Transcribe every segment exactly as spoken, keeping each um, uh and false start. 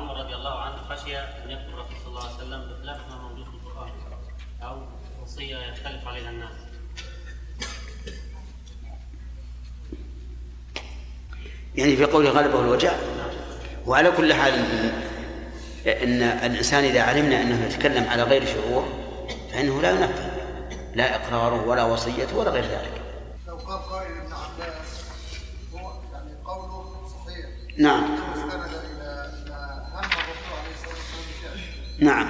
عمر رضي الله عنه خشي أن يكتب الرسول صلى الله عليه وسلم بخلاف ما موجود في القرآن أو وصية يختلف عليها الناس. يعني في قوله غلبه الوجع. وعلى كل حال إن الإنسان إذا علمنا أنه يتكلم على غير شعور فإنه لا ينفذ لا إقراره ولا وصيته ولا غير ذلك. لو قال قائل ابن عباس هو يعني قوله صحيح. نعم. استند إلى هم الرسول عليه الصلاة والسلام. نعم.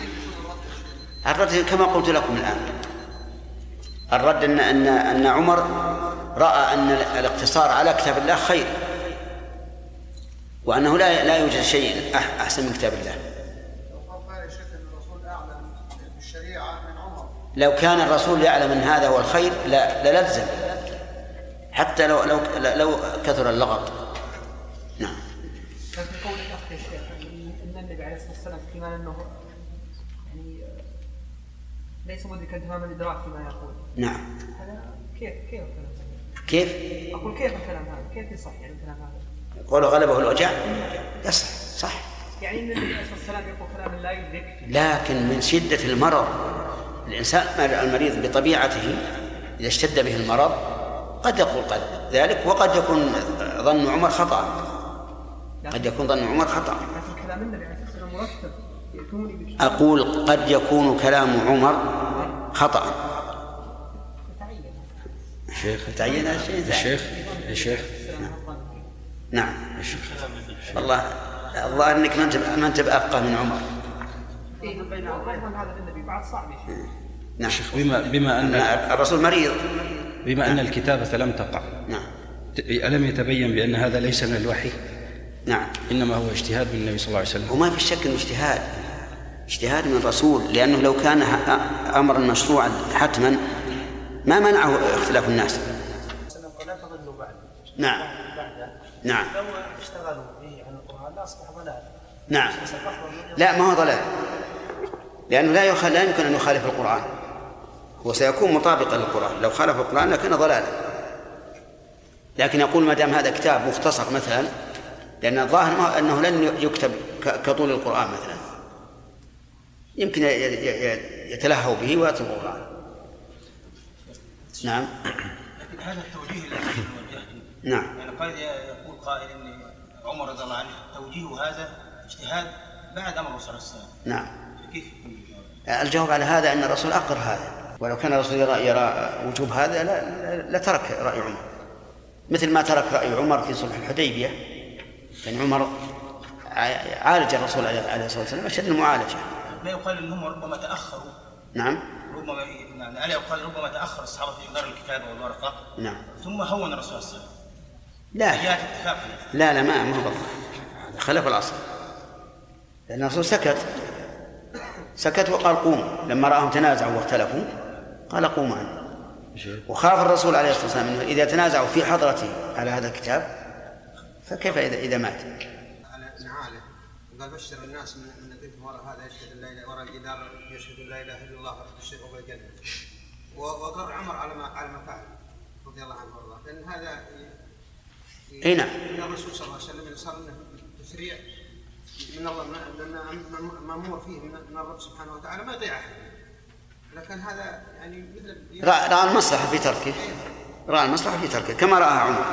الرد كما قلت لكم الآن، الرد أن أن أن عمر رأى أن الاقتصار على كتاب الله خير، وأنه لا لا يوجد شيء أحسن من كتاب الله. لو كان الرسول يعلم أن هذا هو الخير لا للزم حتى لو لو لو كثر اللغط. نعم. في قول الأخ يا شيخ أن النبي عليه الصلاة والسلام كما أنه يعني ليس مدركا تمام الإدراك فيما يقول. نعم. هذا كيف كيف الكلام هذا؟ كيف؟ أقول كيف الكلام هذا؟ كيف يصح يعني الكلام هذا؟ قوله غلبه الوجع يصح صح. يعني النبي عليه الصلاة والسلام يقول كلام لا يدرك. لكن من شدة المرض الإنسان المريض بطبيعته إذا اشتد به المرض قد يقول قد ذلك، وقد يكون ظن عمر خطأ. قد يكون ظن عمر خطأ. لكن كلام النبي عليه الصلاة والسلام مرتب يأتوني بكتاب. أقول قد يكون كلام عمر خطأ. شيخ تعين الشيخ الشيخ نعم الشيخ والله الظاهر انك ما انت ما انت بأفقه من عمر. نعم شيخ. بما بما ان الرسول مريض، بما ان الكتابة لم تقع، نعم، ألم يتبين بأن هذا ليس من الوحي؟ نعم، إنما هو اجتهاد من النبي صلى الله عليه وسلم. وما في شك انه اجتهاد اجتهاد من الرسول، لأنه لو كان أمرا مشروعا حتما ما منعه اختلاف الناس. نعم نعم لو اشتغلوا به عن القرآن لا أصبح ضلال. نعم لا ما هو ضلال، لأنه لا يخ... لا يمكن أن يخالف القرآن، هو سيكون مطابقا للقرآن. لو خالف القرآن لكان ضلالا. لكن يقول ما دام هذا كتاب مختصر مثلا، لأن الظاهر أنه لن يكتب كطول القرآن مثلا، يمكن يتلهوا به ويترك القرآن. نعم. هذا التوجيه الذي وجهته. نعم. يعني قد يقول قائل ان عمر رضي الله عنه توجيه هذا اجتهاد بعد امر الرسول صلى الله عليه وسلم. نعم. كيف؟ الجواب على هذا ان الرسول اقر هذا، ولو كان الرسول يرى, يرى وجوب هذا لترك راي عمر، مثل ما ترك راي عمر في صلح الحديبيه. كان عمر عالج الرسول عليه الصلاه والسلام اشد المعالجه. ما يقال انهم ربما تاخروا. نعم. ربما يعني الا يقال ربما تاخر الصحابه في انذار الكتاب والورقه. نعم. ثم هون الرسول صلى الله عليه وسلم. لا لا لا ما هو خلف العصر، لأن الرسول سكت سكت وقال قوموا. لما رأهم تنازعوا واختلفوا قال قوموا عنه. وخاف الرسول عليه الصلاة والسلام إنه إذا تنازعوا في حضرته على هذا الكتاب فكيف إذا إذا مات. على نعاله قال بشر الناس من من الذي وراء هذا يشهد الليل وراء الجدار يشهد لا إله إلا الله ويبشر بالجنة. وقر عمر على ما على ما فعل رضي الله عنه وارضاه، لأن هذا اي نعم. الرسول صلى الله عليه وسلم صار له تشريع من الله لما مامور فيه من الرب سبحانه وتعالى ما يضيع احد، لكن هذا يعني مثل راى المصلحه في تركه، راى المصلحه في تركه كما راى عمر.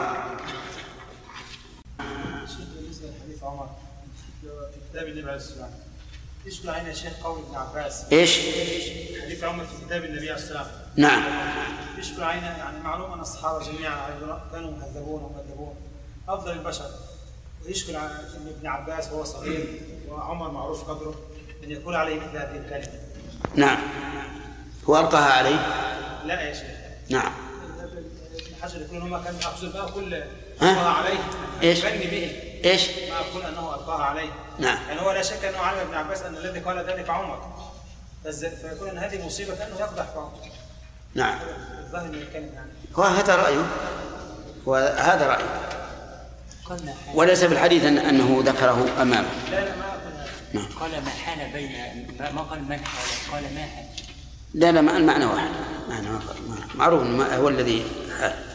بالنسبه لحديث عمر في كتاب النبي عليه الصلاه والسلام، يشبه عين يا شيخ قول ابن عباس. ايش؟ حديث عمر في كتاب النبي عليه الصلاه والسلام. نعم. يشبه عين يعني معلوم ان الصحابه جميعا كانوا مهذبون ومؤدبون افضل البشر، ويشكل على ابن عباس وهو صغير وعمر معروف قدره ان يقول عليه مثل هذه الكلمه. نعم. هو القاها عليه؟ لا يا شيخ. نعم. الحجر يقول انه ما كان يقصد بها كل القاها عليه. ايش؟ يغني به. ايش؟ ما اقول انه القاها عليه. نعم. يعني هو لا شك انه علم ابن عباس ان الذي قال ذلك عمر، فيكون ان هذه مصيبه كانه يقدح عمر. نعم. الظاهر من الكلمه يعني. هو هذا رايه، وهذا رايه، وليس بالحديث أن أنه ذكره أمامه. لا لا ما أقول هذا. نعم. قال ما حال بين ما قال من حال، قال ما حال. لا لا المعنى واحد، معنى معروف هو الذي